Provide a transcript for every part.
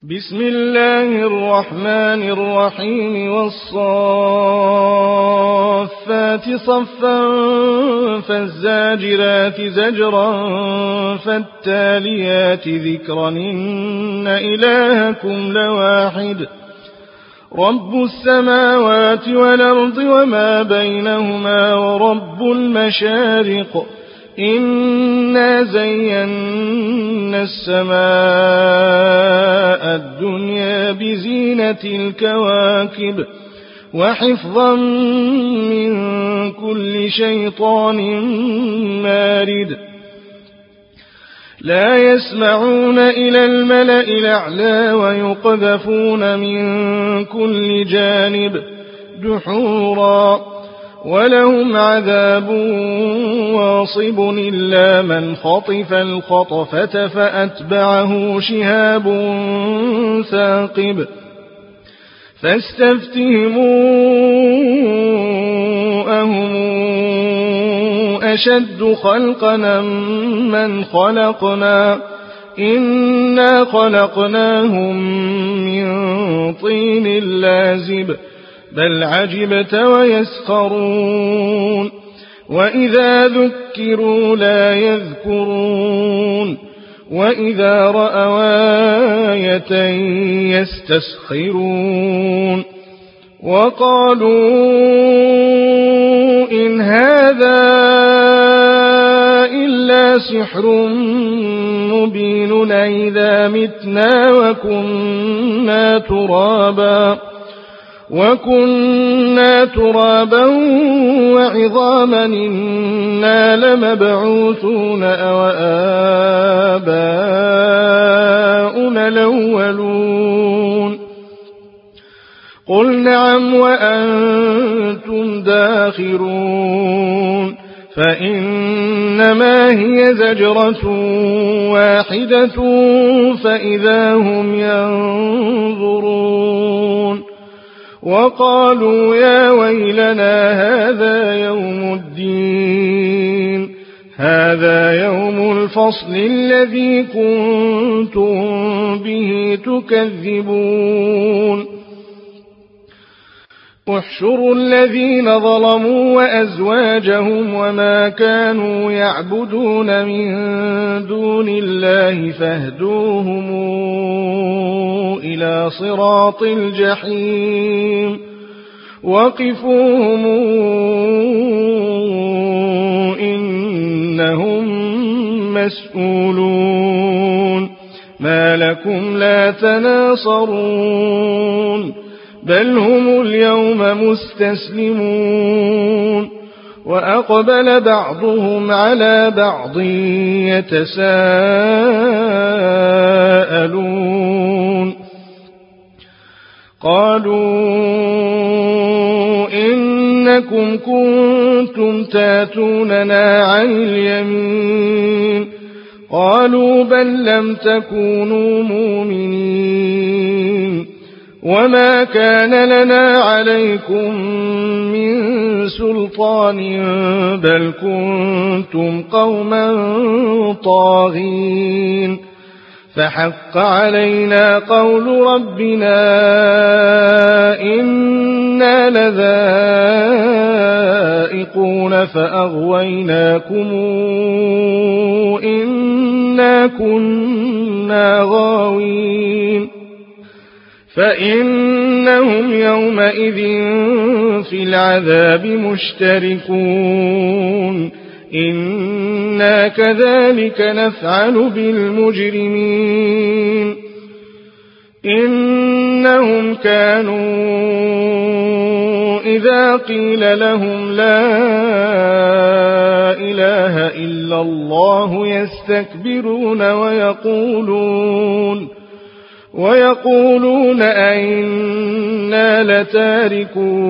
بسم الله الرحمن الرحيم والصافات صفا فالزاجرات زجرا فالتاليات ذكرا إن إلهكم لواحد رب السماوات والأرض وما بينهما ورب المشارق إنا زينا السماء الدنيا بزينة الكواكب وحفظا من كل شيطان مارد لا يسمعون إلى الملأ الأعلى ويقذفون من كل جانب دحورا ولهم عذاب واصب إلا من خطف الخطفة فأتبعه شهاب ثاقب فاستفتهموا أهم أشد خلقنا من خلقنا إنا خلقناهم من طين لازب بل عجبت ويسخرون وإذا ذكروا لا يذكرون وإذا رأوا آية يستسخرون وقالوا إن هذا إلا سحر مبين إذا متنا وكنا ترابا وعظاما إنا لمبعوثون أو آباؤنا الأولون قل نعم وأنتم داخرون فإنما هي زجرة واحدة فإذا هم ينظرون وقالوا يا ويلنا هذا يوم الفصل الذي كنتم به تكذبون احشروا الذين ظلموا وأزواجهم وما كانوا يعبدون من دون الله فاهدوهم إلى صراط الجحيم وقفوهم إنهم مسؤولون ما لكم لا تناصرون بل هم اليوم مستسلمون وأقبل بعضهم على بعض يتساءلون قالوا إنكم كنتم تاتوننا عن اليمين قالوا بل لم تكونوا مؤمنين وما كان لنا عليكم من سلطان بل كنتم قوما طاغين فحق علينا قول ربنا إنا لذائقون فأغويناكم إنا كنا غاوين فإنهم يومئذ في العذاب مشتركون إنا كذلك نفعل بالمجرمين إنهم كانوا إذا قيل لهم لا إله إلا الله يستكبرون ويقولون أئنا لتاركو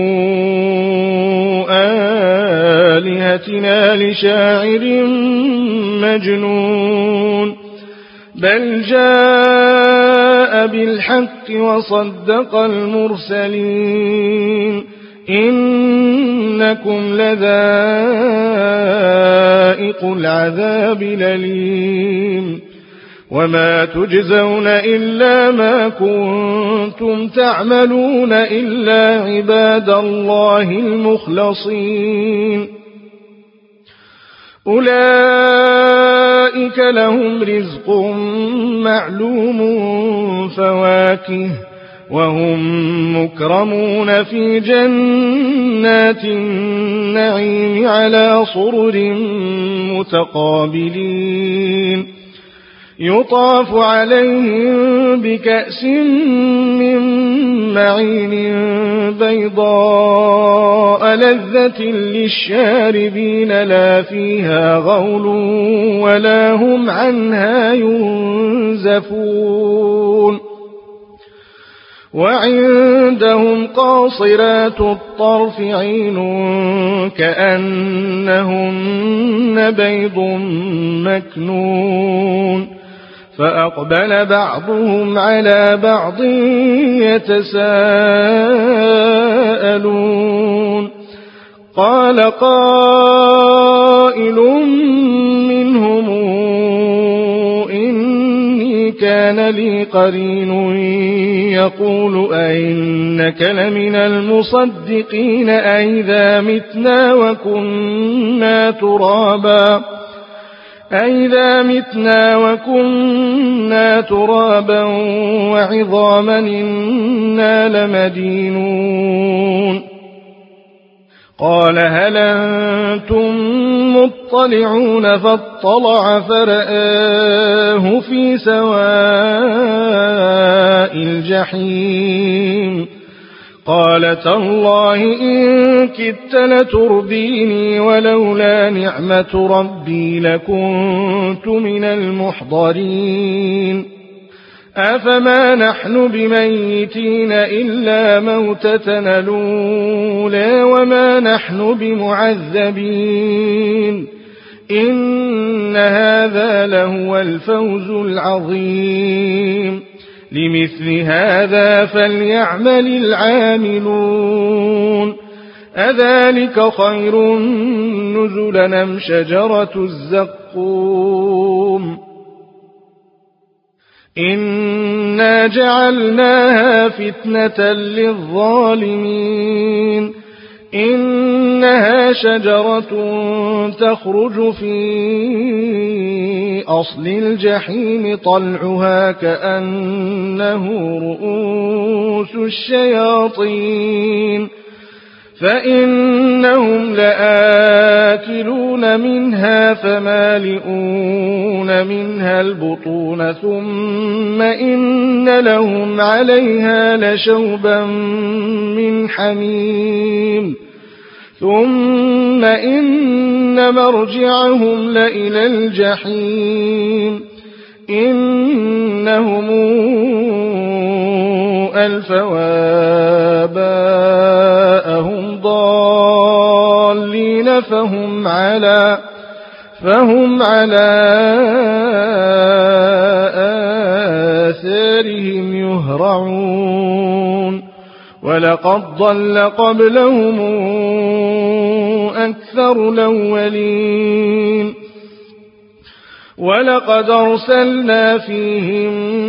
آلهتنا لشاعر مجنون بل جاء بالحق وصدق المرسلين إنكم لذائق العذاب الأليم وما تجزون إلا ما كنتم تعملون إلا عباد الله المخلصين أولئك لهم رزق معلوم فواكه وهم مكرمون في جنات النعيم على سرر متقابلين يطاف عليهم بكأس من معين بيضاء لذة للشاربين لا فيها غول ولا هم عنها ينزفون وعندهم قاصرات الطرف عين كأنهن بيض مكنون فأقبل بعضهم على بعض يتساءلون قال قائل منهم إني كان لي قرين يقول أئنك لمن المصدقين أئذا متنا وكنا ترابا وعظاما إنا لمدينون قال هل أنتم مطلعون فاطلع فرآه في سواء الجحيم قال تالله إن كدت لترديني ولولا نعمة ربي لكنت من المحضرين أفما نحن بميتين إلا موتتنا الأولى وما نحن بمعذبين إن هذا لهو الفوز العظيم لمثل هذا فليعمل العاملون أذلك خير نزلا أم شجرة الزقوم إنا جعلناها فتنة للظالمين إنها شجرة تخرج في أصل الجحيم طلعها كأنه رؤوس الشياطين فإنهم لآكلون منها فمالئون منها البطون ثم إن لهم عليها لشوبا من حميم ثم إن مرجعهم لإلى الجحيم إنهم ألفوا آباءهم ضالين فهم على آثارهم يهرعون ولقد ضل قبلهم أكثر الأولين ولقد أرسلنا فيهم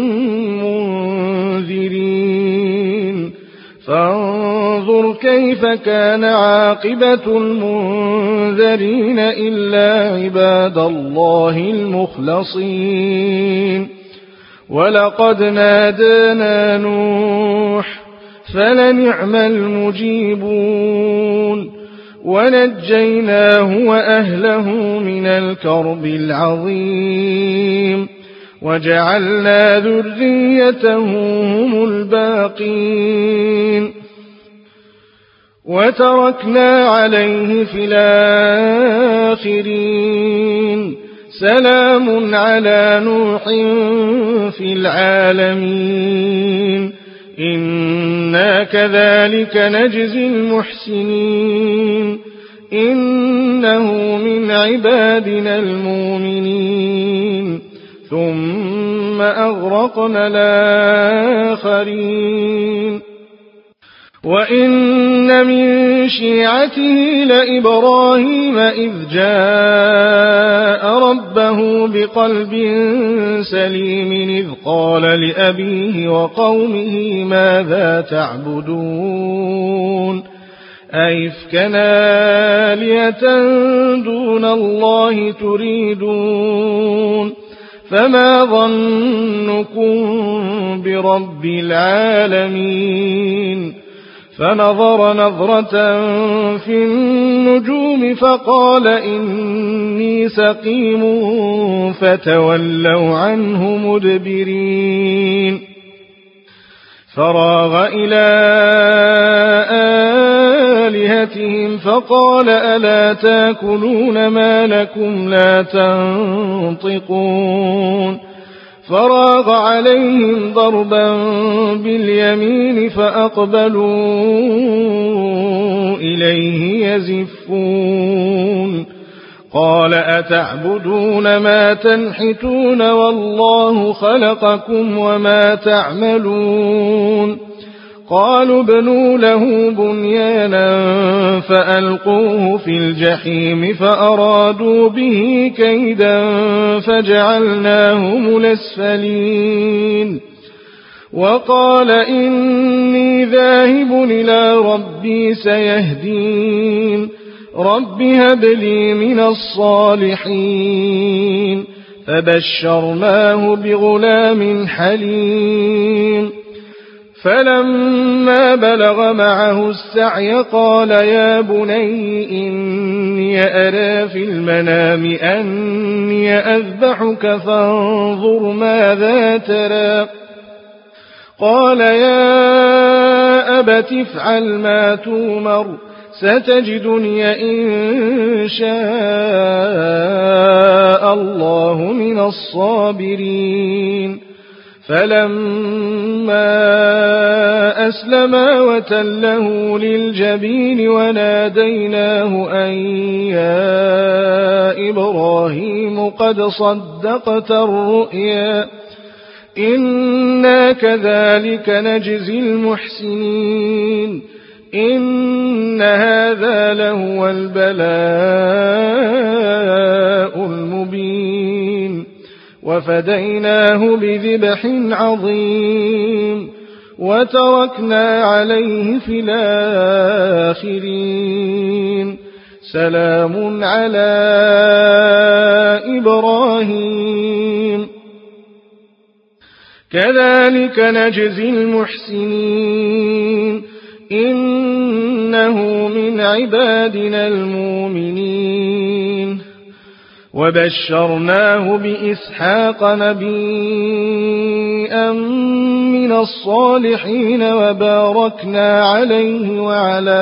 منذرين فانظر كيف كان عاقبة المنذرين إلا عباد الله المخلصين ولقد نادانا نوح فلنعم المجيبون ونجيناه وأهله من الكرب العظيم وجعلنا ذريته هم الباقين وتركنا عليه في الآخرين سلام على نوح في العالمين إنا كذلك نجزي المحسنين إنه من عبادنا المؤمنين ثم أغرقنا الآخرين وإن من شيعته لإبراهيم إذ جاء ربه بقلب سليم إذ قال لأبيه وقومه ماذا تعبدون أئفكا آلهة دون الله تريدون فما ظنكم برب العالمين فنظر نظرة في النجوم فقال إني سقيم فتولوا عنه مدبرين فراغ إلى آلهتهم فقال ألا تاكلون ما لكم لا تنطقون فراغ عليهم ضربا باليمين فأقبلوا إليه يزفون قال أتعبدون ما تنحتون والله خلقكم وما تعملون قالوا ابنوا له بنيانا فألقوه في الجحيم فأرادوا به كيدا فجعلناهم الأسفلين وقال إني ذاهب إلى ربي سيهدين رب هب لي من الصالحين فبشرناه بغلام حليم فلما بلغ معه السعي قال يا بني إني أرى في المنام أني أذبحك فانظر ماذا ترى قال يا أبت افعل ما تؤمر ستجدني إن شاء الله من الصابرين فلما أسلما وتله للجبين وناديناه أن يا إبراهيم قد صدقت الرؤيا إنا كذلك نجزي المحسنين إن هذا لهو البلاء المبين وفديناه بذبح عظيم وتركنا عليه في الآخرين سلام على إبراهيم كذلك نجزي المحسنين إنه من عبادنا المؤمنين وبشرناه بإسحاق نبيا من الصالحين وباركنا عليه وعلى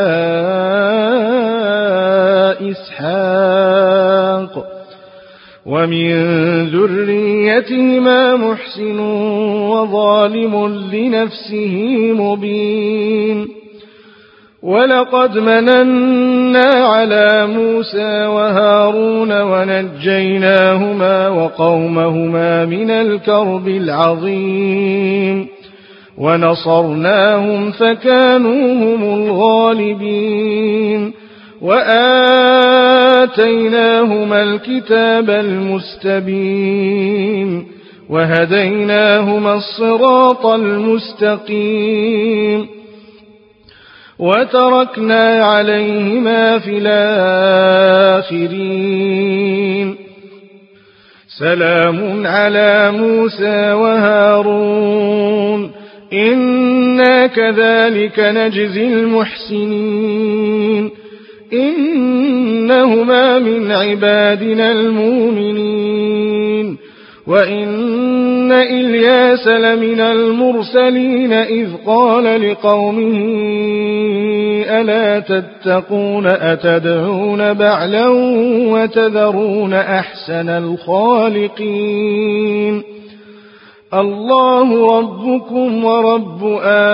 إسحاق ومن ذريتهما محسن وظالم لنفسه مبين ولقد مننا على موسى وهارون ونجيناهما وقومهما من الكرب العظيم ونصرناهم فكانوا هم الغالبين وآتيناهما الكتاب المستبين وهديناهما الصراط المستقيم وتركنا عليهما في الآخرين سلام على موسى وهارون إنا كذلك نجزي المحسنين إنهما من عبادنا المؤمنين وإن إلياس لمن المرسلين إذ قال لقومه ألا تتقون أتدعون بعلا وتذرون أحسن الخالقين الله ربكم ورب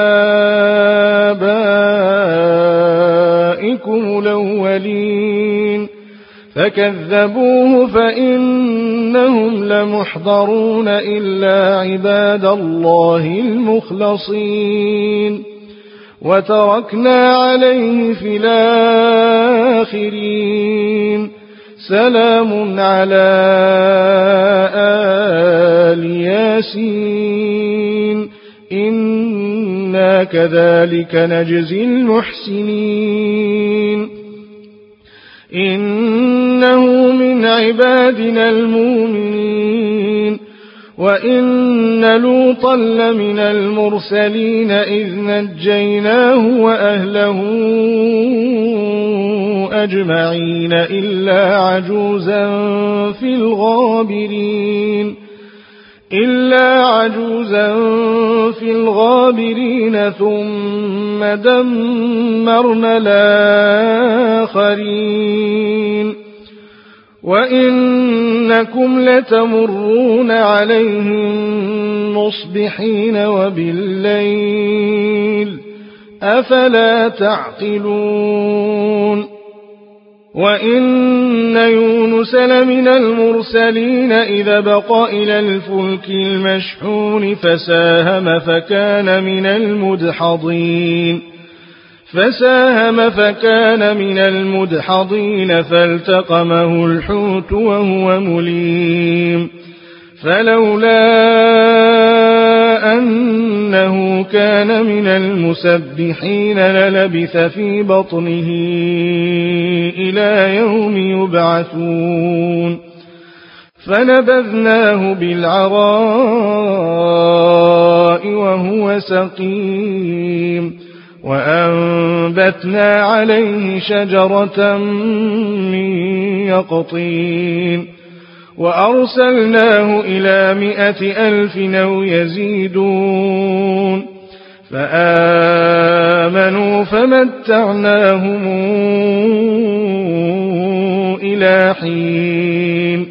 آبائكم الأولين فكذبوه فإنهم لمحضرون إلا عباد الله المخلصين وتركنا عليه في الآخرين سلام على آل ياسين إنا كذلك نجزي المحسنين إنه من عبادنا المؤمنين وإن لوطا لمن المرسلين إذ نجيناه وأهله أجمعين إلا عجوزا في الغابرين ثم دمرنا الآخرين وإنكم لتمرون عليهم مصبحين وبالليل أفلا تعقلون وإن يونس لمن المرسلين إذا بق إلى الفلك المشحون فساهم فكان من المدحضين فالتقمه الحوت وهو مليم فلولا أنه كان من المسبحين للبث في بطنه إلى يوم يبعثون فنبذناه بالعراء وهو سقيم وأنبتنا عليه شجرة من يقطين وأرسلناه إلى 100,000 أو يزيدون فآمنوا فمتعناهم إلى حين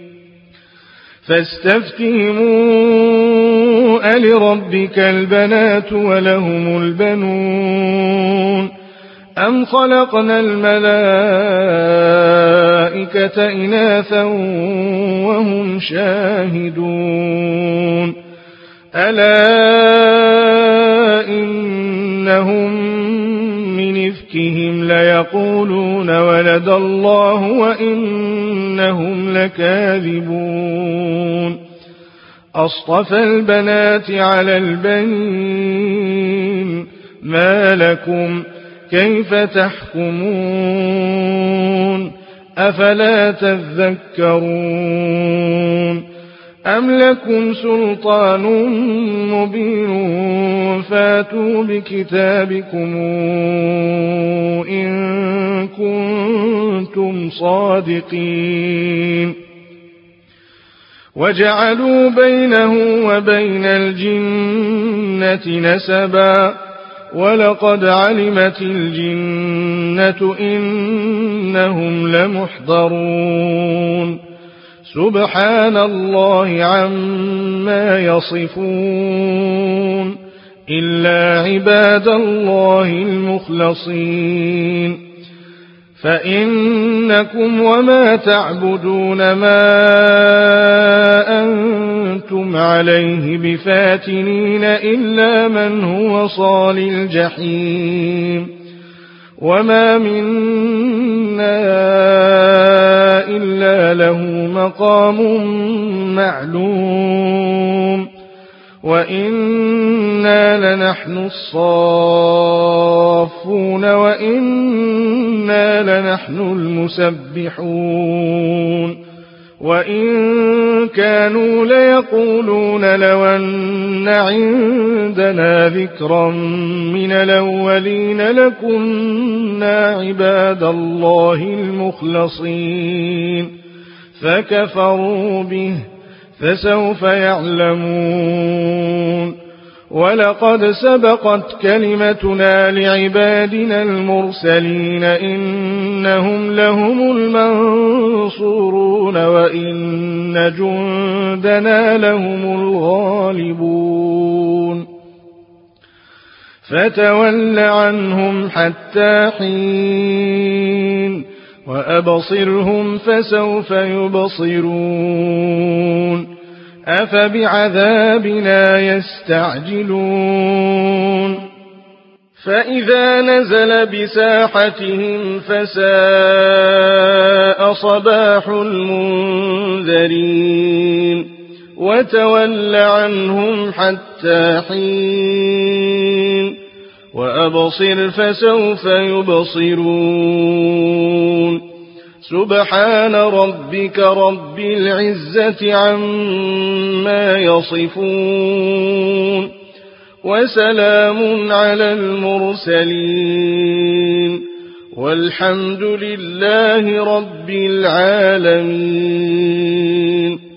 فاستفتهموا ألربك البنات ولهم البنون أم خلقنا الملائكة إناثا وهم شاهدون ألا إنهم من إفكهم ليقولون ولد الله وإنهم لكاذبون أصطفى البنات على البنين ما لكم كيف تحكمون أفلا تذكرون أم لكم سلطان مبين فاتوا بكتابكم إن كنتم صادقين وجعلوا بينه وبين الجنة نسبا ولقد علمت الجنة إنهم لمحضرون سبحان الله عما يصفون إلا عباد الله المخلصين فإنكم وما تعبدون ما أنتم عليه بفاتنين إلا من هو صال الجحيم وما منا إلا له مقام معلوم وإنا لنحن الصافون وإنا لنحن المسبحون وإن كانوا ليقولون لو أن عندنا ذكرا من الأولين لكنا عباد الله المخلصين فكفروا به فسوف يعلمون ولقد سبقت كلمتنا لعبادنا المرسلين إنهم لهم المنصورون وإن جندنا لهم الغالبون فتول عنهم حتى حين وأبصرهم فسوف يبصرون أفبعذابنا يستعجلون فإذا نزل بساحتهم فساء صباح المنذرين وتول عنهم حتى حين وأبصر فسوف يبصرون سبحان ربك رب العزة عما يصفون وسلام على المرسلين والحمد لله رب العالمين.